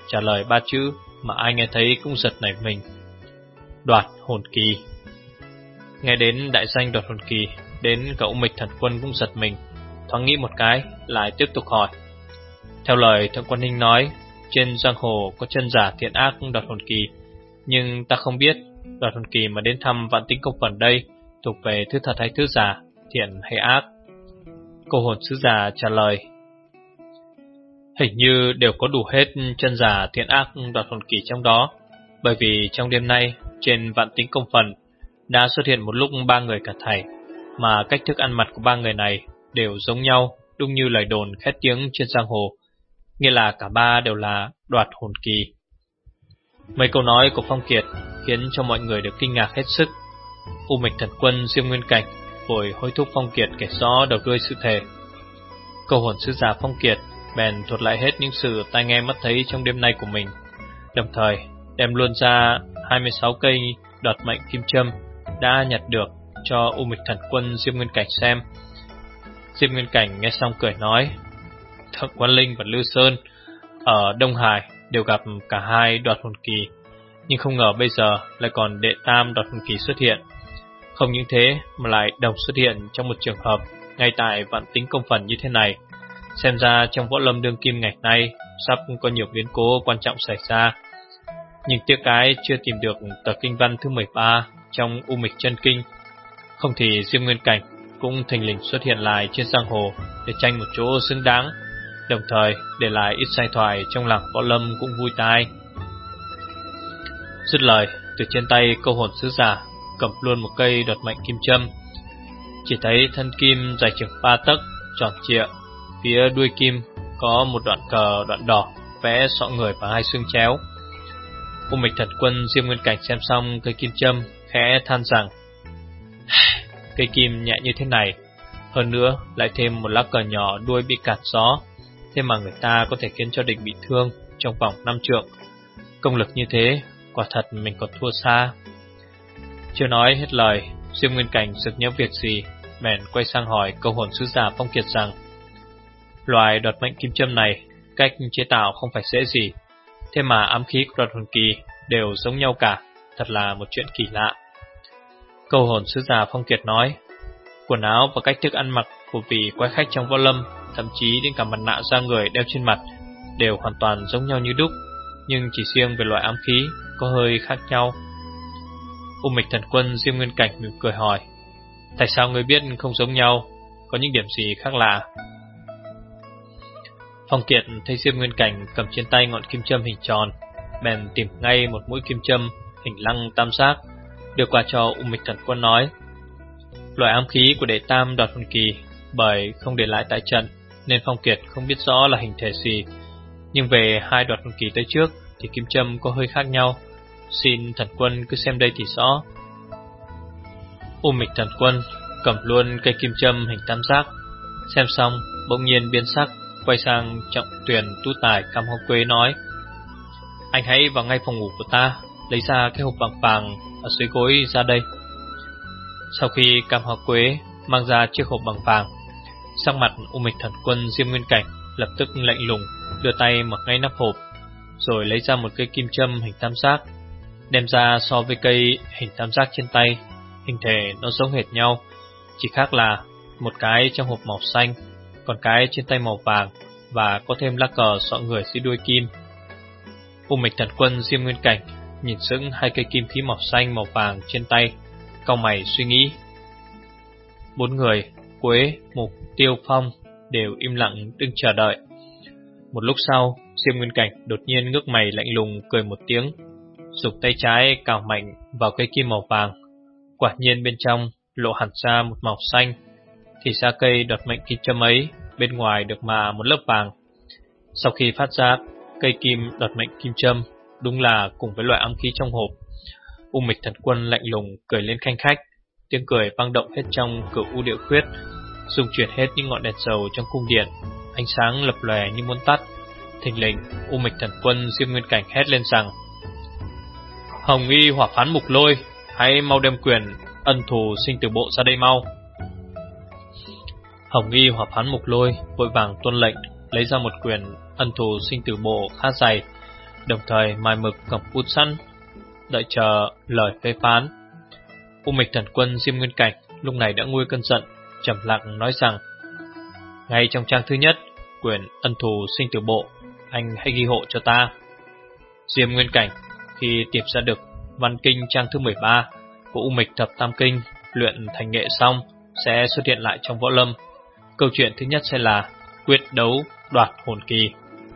trả lời ba chữ mà ai nghe thấy cũng giật nảy mình: Đoạt hồn kỳ. Nghe đến đại danh đoạt hồn kỳ, đến cả U Mịch Thần Quân cũng giật mình, thoáng nghĩ một cái, lại tiếp tục hỏi: Theo lời Thượng Quan Hinh nói, trên giang hồ có chân giả thiện ác đoạt hồn kỳ, nhưng ta không biết đoạt hồn kỳ mà đến thăm Vạn Tính Công Phần đây thuộc về thứ thật hay thứ giả, thiện hay ác? Cô hồn sứ giả trả lời: Hình như đều có đủ hết chân giả thiện ác đoạt hồn kỳ trong đó, bởi vì trong đêm nay trên Vạn Tính Công Phần đã xuất hiện một lúc ba người cả thảy, mà cách thức ăn mặc của ba người này đều giống nhau, đúng như lời đồn khét tiếng trên giang hồ, nghĩa là cả ba đều là đoạt hồn kỳ. Mấy câu nói của Phong Kiệt khiến cho mọi người đều kinh ngạc hết sức. U Mịch Thần Quân Diêm Nguyên Cảnh vội hối thúc Phong Kiệt kể rõ đầu đuôi sự thể. Câu hồn sứ giả Phong Kiệt bèn thuật lại hết những sự tai nghe mắt thấy trong đêm nay của mình, đồng thời đem luôn ra hai mươi sáu cây đoạt mệnh kim châm đã nhặt được cho U Mịch Thần Quân Diêm Nguyên Cảnh xem. Diêm Nguyên Cảnh nghe xong cười nói: Thượng Quan Linh và Lư Sơn ở Đông Hải đều gặp cả hai đoạt hồn kỳ, nhưng không ngờ bây giờ lại còn đệ tam đoạt hồn kỳ xuất hiện. Không những thế mà lại đồng xuất hiện trong một trường hợp ngay tại Vạn Tính Công Phần như thế này. Xem ra trong võ lâm đương kim ngày nay sắp có nhiều biến cố quan trọng xảy ra. Nhưng tiếc cái chưa tìm được tờ kinh văn thứ mười ba trong U Mịch Chân Kinh, không thì Diêm Nguyên Cảnh cũng thình lình xuất hiện lại trên giang hồ để tranh một chỗ xứng đáng, đồng thời để lại ít sai thoại trong làng võ lâm cũng vui tai. Dứt lời, từ trên tay câu hồn sứ giả cầm luôn một cây đoạt mệnh kim châm. Chỉ thấy thân kim dài chừng ba tấc, tròn trịa, phía đuôi kim có một đoạn cờ đoạn đỏ vẽ sọ người và hai xương chéo. U Mịch Thần Quân Diêm Nguyên Cảnh xem xong cây kim châm, khẽ than rằng: Cây kim nhẹ như thế này, hơn nữa lại thêm một lá cờ nhỏ đuôi bị cản gió, thế mà người ta có thể khiến cho địch bị thương trong vòng năm trượng. Công lực như thế, quả thật mình còn thua xa. Chưa nói hết lời, Diêm Nguyên Cảnh sực nhớ việc gì, bèn quay sang hỏi câu hồn sứ giả Phong Kiệt rằng: Loài đoạt mệnh kim châm này, cách chế tạo không phải dễ gì, thế mà ám khí của đoạt hồn kỳ đều giống nhau cả, thật là một chuyện kỳ lạ. Câu hồn sứ giả Phong Kiệt nói: Quần áo và cách thức ăn mặc của vị quái khách trong võ lâm, thậm chí đến cả mặt nạ da người đeo trên mặt, đều hoàn toàn giống nhau như đúc, nhưng chỉ riêng về loại ám khí có hơi khác nhau. U Mịch Thần Quân Diêm Nguyên Cảnh mỉm cười hỏi: Tại sao người biết không giống nhau, có những điểm gì khác lạ? Phong Kiệt thấy Diêm Nguyên Cảnh cầm trên tay ngọn kim châm hình tròn, bèn tìm ngay một mũi kim châm hình lăng tam giác, đưa qua cho U Mịch Thần Quân nói: Loại ám khí của đệ tam đoạt hồn kỳ bởi không để lại tại trận nên Phong Kiệt không biết rõ là hình thể gì, nhưng về hai đoạt hồn kỳ tới trước thì kim châm có hơi khác nhau, xin thần quân cứ xem đây thì rõ. U Mịch Thần Quân cầm luôn cây kim châm hình tam giác, xem xong bỗng nhiên biến sắc, quay sang Trọng Tuyền Tu Tài Cam Hoa Quế nói: Anh hãy vào ngay phòng ngủ của ta, lấy ra cái hộp bằng vàng ở dưới gối ra đây. Sau khi Cam Hoa Quế mang ra chiếc hộp bằng vàng, sắc mặt U Mịch Thần Quân Diêm Nguyên Cảnh lập tức lạnh lùng, đưa tay mở ngay nắp hộp, rồi lấy ra một cây kim châm hình tam giác, đem ra so với cây hình tam giác trên tay, hình thể nó giống hệt nhau, chỉ khác là một cái trong hộp màu xanh, còn cái trên tay màu vàng và có thêm lá cờ sọ người dưới đuôi kim. U Mịch Thần Quân Diêm Nguyên Cảnh nhìn sững hai cây kim khí màu xanh màu vàng trên tay, cau mày suy nghĩ. Bốn người Quế, Mục, Tiêu, Phong đều im lặng đứng chờ đợi. Một lúc sau, Diêm Nguyên Cảnh đột nhiên ngước mày lạnh lùng cười một tiếng, giục tay trái cào mạnh vào cây kim màu vàng. Quả nhiên bên trong lộ hẳn ra một màu xanh, thì ra cây đoạt mệnh kim châm ấy bên ngoài được mạ một lớp vàng. Sau khi phát ra, cây kim đoạt mệnh kim châm đúng là cùng với loại ám khí trong hộp. U Mịch Thần Quân lạnh lùng cười lên khanh khách, tiếng cười vang động hết trong Cửu U Địa Khuyết, rung chuyển hết những ngọn đèn dầu trong cung điện, ánh sáng lập lòe như muốn tắt. Thình lình, U Mịch Thần Quân Diêm Nguyên Cảnh hét lên rằng: Hồng Y Hỏa Phán Mục Lôi, hãy mau đem quyền ân thù sinh tử bộ ra đây mau. Hồng Y Hỏa Phán Mục Lôi vội vàng tuân lệnh, lấy ra một quyền ân thù sinh tử bộ khá dày, đồng thời mài mực cầm bút sẵn, đợi chờ lời phê phán. U Mịch Thần Quân Diêm Nguyên Cảnh lúc này đã nguôi cơn giận, trầm lặng nói rằng: ngay trong trang thứ nhất, quyển Ân Thù Sinh Tử Bộ, anh hãy ghi hộ cho ta. Diêm Nguyên Cảnh khi tìm ra được văn kinh trang thứ mười ba của U Mịch Thập Tam Kinh luyện thành nghệ xong sẽ xuất hiện lại trong võ lâm. Câu chuyện thứ nhất sẽ là quyết đấu đoạt hồn kỳ.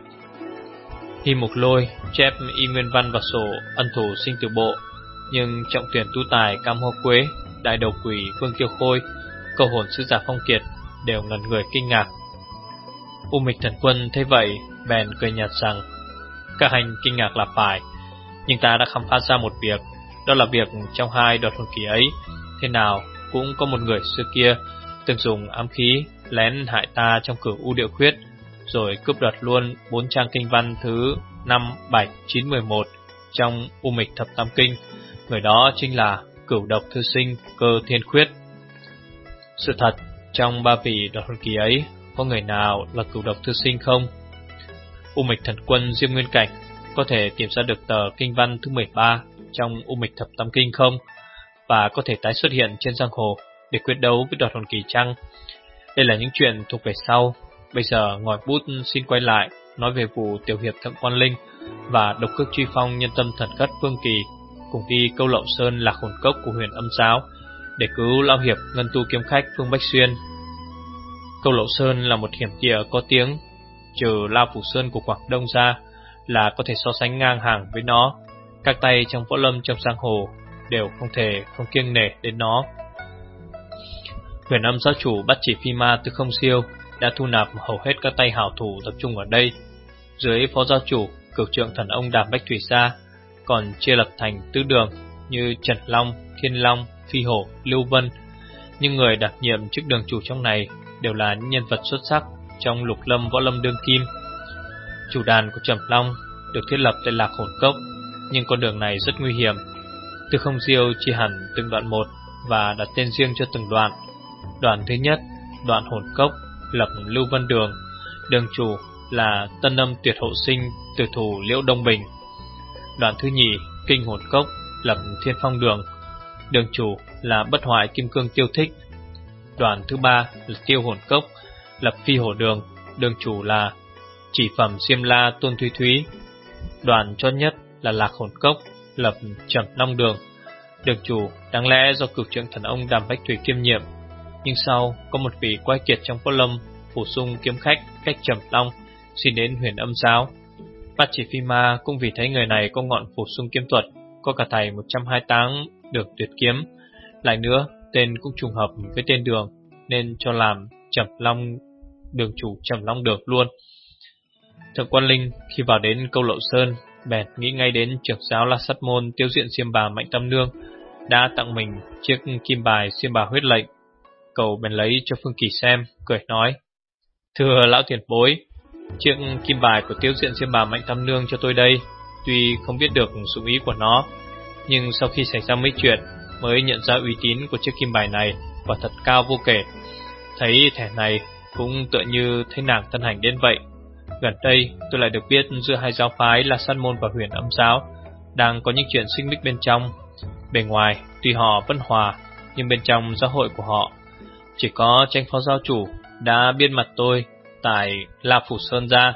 Hi Mục Lôi chép y nguyên văn vào sổ Ân Thù Sinh Tử Bộ, nhưng trọng tuyển tu tài Cam Hoa Quế, đại đầu quỷ Vương Kiêu Khôi, câu hồn sứ giả Phong Kiệt đều ngẩn người kinh ngạc. U Mịch Thần Quân thấy vậy bèn cười nhạt rằng: các hành kinh ngạc là phải, nhưng ta đã khám phá ra một việc, đó là việc trong hai đoạt hồn kỳ ấy, thế nào cũng có một người xưa kia từng dùng ám khí lén hại ta trong cửu U Điệu Khuyết, rồi cướp đoạt luôn bốn trang kinh văn thứ năm, bảy, chín, mười một trong U Mịch Thập Tam Kinh. Người đó chính là Cửu Độc Thư Sinh Cơ Thiên Khuyết. Sự thật, trong ba vị đoạt hồn kỳ ấy có người nào là Cửu Độc Thư Sinh không? U Mịch Thần Quân Diêm Nguyên Cảnh có thể tìm ra được tờ kinh văn thứ mười ba trong U Mịch Thập Tam Kinh không? Và có thể tái xuất hiện trên giang hồ để quyết đấu với đoạt hồn kỳ chăng? Đây là những chuyện thuộc về sau. Bây giờ ngòi bút xin quay lại nói về vụ tiểu hiệp Thượng Quan Linh và độc cước truy phong nhân tâm thần khất Vương Kỳ cùng đi câu Lậu Sơn Lạc Hồn Cốc của Huyền Âm Giáo để cứu lão hiệp ngân tu kiếm khách Phương Bách Xuyên. Câu Lậu Sơn là một hiểm địa có tiếng, trừ La Phủ Sơn của Quảng Đông ra là có thể so sánh ngang hàng với nó. Các tay trong võ lâm trong giang hồ đều không thể không kiêng nể đến nó. Huyền Âm giáo chủ Bắt Chỉ Phi Ma Tư Không Siêu đã thu nạp hầu hết các tay hảo thủ tập trung ở đây. Dưới phó giáo chủ Cửu Trượng Thần Ông Đàm Bách Thủy Sa còn chia lập thành tứ đường như Trần Long, Thiên Long, Phi Hổ, Lưu Vân. Nhưng người đảm nhiệm chức đường chủ trong này đều là những nhân vật xuất sắc trong lục lâm võ lâm đương kim. Chủ đàn của Trầm Long được thiết lập tại Lạc Hồn Cốc, nhưng con đường này rất nguy hiểm. Tư Không Diêu chia hẳn từng đoạn một và đặt tên riêng cho từng đoạn. Đoạn thứ nhất, đoạn Hồn Cốc, lập Lưu Vân Đường, đường chủ là Tân Âm Tuyệt Hộ Sinh Tử Thủ Liễu Đông Bình. Đoạn thứ nhì, Kinh Hồn Cốc, lập Thiên Phong Đường, đường chủ là Bất Hoại Kim Cương Tiêu Thích. Đoạn thứ ba là Tiêu Hồn Cốc, lập Phi Hổ Đường, đường chủ là Chỉ Phẩm Diêm La Tôn Thúy Thúy. Đoạn chót nhất là Lạc Hồn Cốc, lập Trầm Long Đường, đường chủ đáng lẽ do Cửu Trượng Thần Ông Đàm Bách Thủy kiêm nhiệm, nhưng sau có một vị quái kiệt trong võ lâm bổ sung kiếm khách cách Trầm Long xin đến Huyền Âm Giáo. Bát Chỉ Phi Ma cũng vì thấy người này có ngọn bổ sung kiếm thuật, có cả thầy một trăm hai mươi tám được tuyệt kiếm, lại nữa tên cũng trùng hợp với tên đường, nên cho làm Trầm Long đường chủ Trầm Long Đường luôn. Thượng Quan Linh khi vào đến câu Lậu Sơn bèn nghĩ ngay đến trưởng giáo La Sắt Môn Tiêu Diện Xiêm Bà Mạnh Tam Nương đã tặng mình chiếc kim bài Xiêm Bà huyết lệnh. Cậu bèn lấy cho Phương Kỳ xem, cười nói: thưa lão tiền bối, chiếc kim bài của Tiêu Diện Xiêm Bà Mạnh Tam Nương cho tôi đây. Tuy không biết được dụng ý của nó, nhưng sau khi xảy ra mấy chuyện mới nhận ra uy tín của chiếc kim bài này quả thật cao vô kể. Thấy thẻ này cũng tựa như thấy nàng thân hành đến vậy. Gần đây tôi lại được biết giữa hai giáo phái là Sát Môn và Huyền Âm Giáo đang có những chuyện xích mích bên trong. Bề ngoài tuy họ vẫn hòa, nhưng bên trong giáo hội của họ chỉ có Tranh phó giáo chủ đã biết mặt tôi tại La Phủ Sơn ra.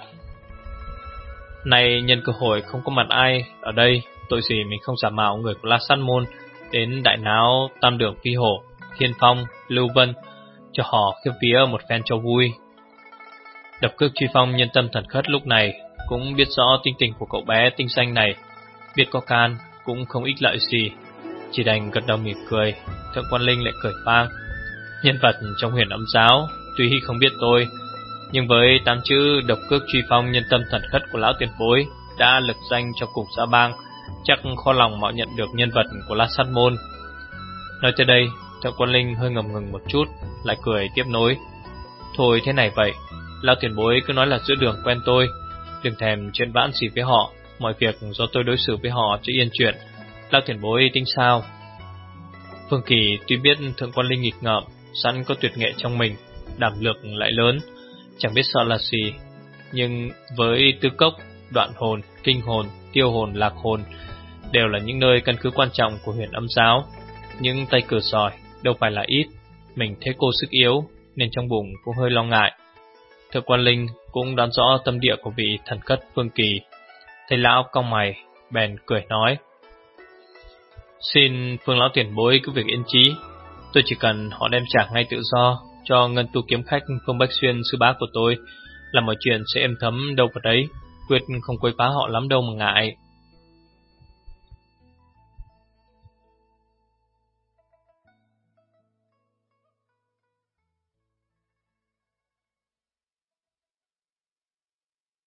Này nhân cơ hội không có mặt ai ở đây, tội gì mình không giả mạo người của La Sát Môn đến đại náo Tam Đường Phi Hổ, Thiên Phong, Lưu Vân, cho họ khiếp vía một phen cho vui. Độc cước truy phong nhân tâm thần khất lúc này cũng biết rõ tính tình của cậu bé tinh xanh này, biết có can cũng không ích lợi gì, chỉ đành gật đầu mỉm cười. Thượng Quan Linh lại cười vang: nhân vật trong Huyền Âm Giáo tuy không biết tôi, nhưng với tám chữ độc cước truy phong nhân tâm thần khất của lão tiền bối đã lực danh cho cùng xã bang, chắc khó lòng mạo nhận được nhân vật của La Sát Môn. Nói tới đây, Thượng Quan Linh hơi ngầm ngừng một chút, lại cười tiếp nối: thôi thế này vậy, lão tiền bối cứ nói là giữa đường quen tôi, đừng thèm chuyện vãn xỉ với họ, mọi việc do tôi đối xử với họ cho yên chuyện. Lão tiền bối tính sao? Phương Kỳ tuy biết Thượng Quan Linh nghịch ngợm, sẵn có tuyệt nghệ trong mình, đảm lược lại lớn, chẳng biết sợ là gì, nhưng với tư cốc đoạn hồn, kinh hồn, tiêu hồn, lạc hồn đều là những nơi căn cứ quan trọng của Huyền Âm giáo. Những tay cờ sỏi đâu phải là ít. Mình thấy cô sức yếu nên trong bụng cũng hơi lo ngại. Thượng quan Linh cũng đoán rõ tâm địa của vị thần cất Phương Kỳ. Thầy lão cau mày, bèn cười nói: Xin Phương lão tiền bối cứ việc yên trí. Tôi chỉ cần họ đem trả ngay tự do cho ngân tu kiếm khách Phương Bách Xuyên sư bá của tôi, là mọi chuyện sẽ êm thấm đâu vào đấy, quyết không quấy phá họ lắm đâu mà ngại.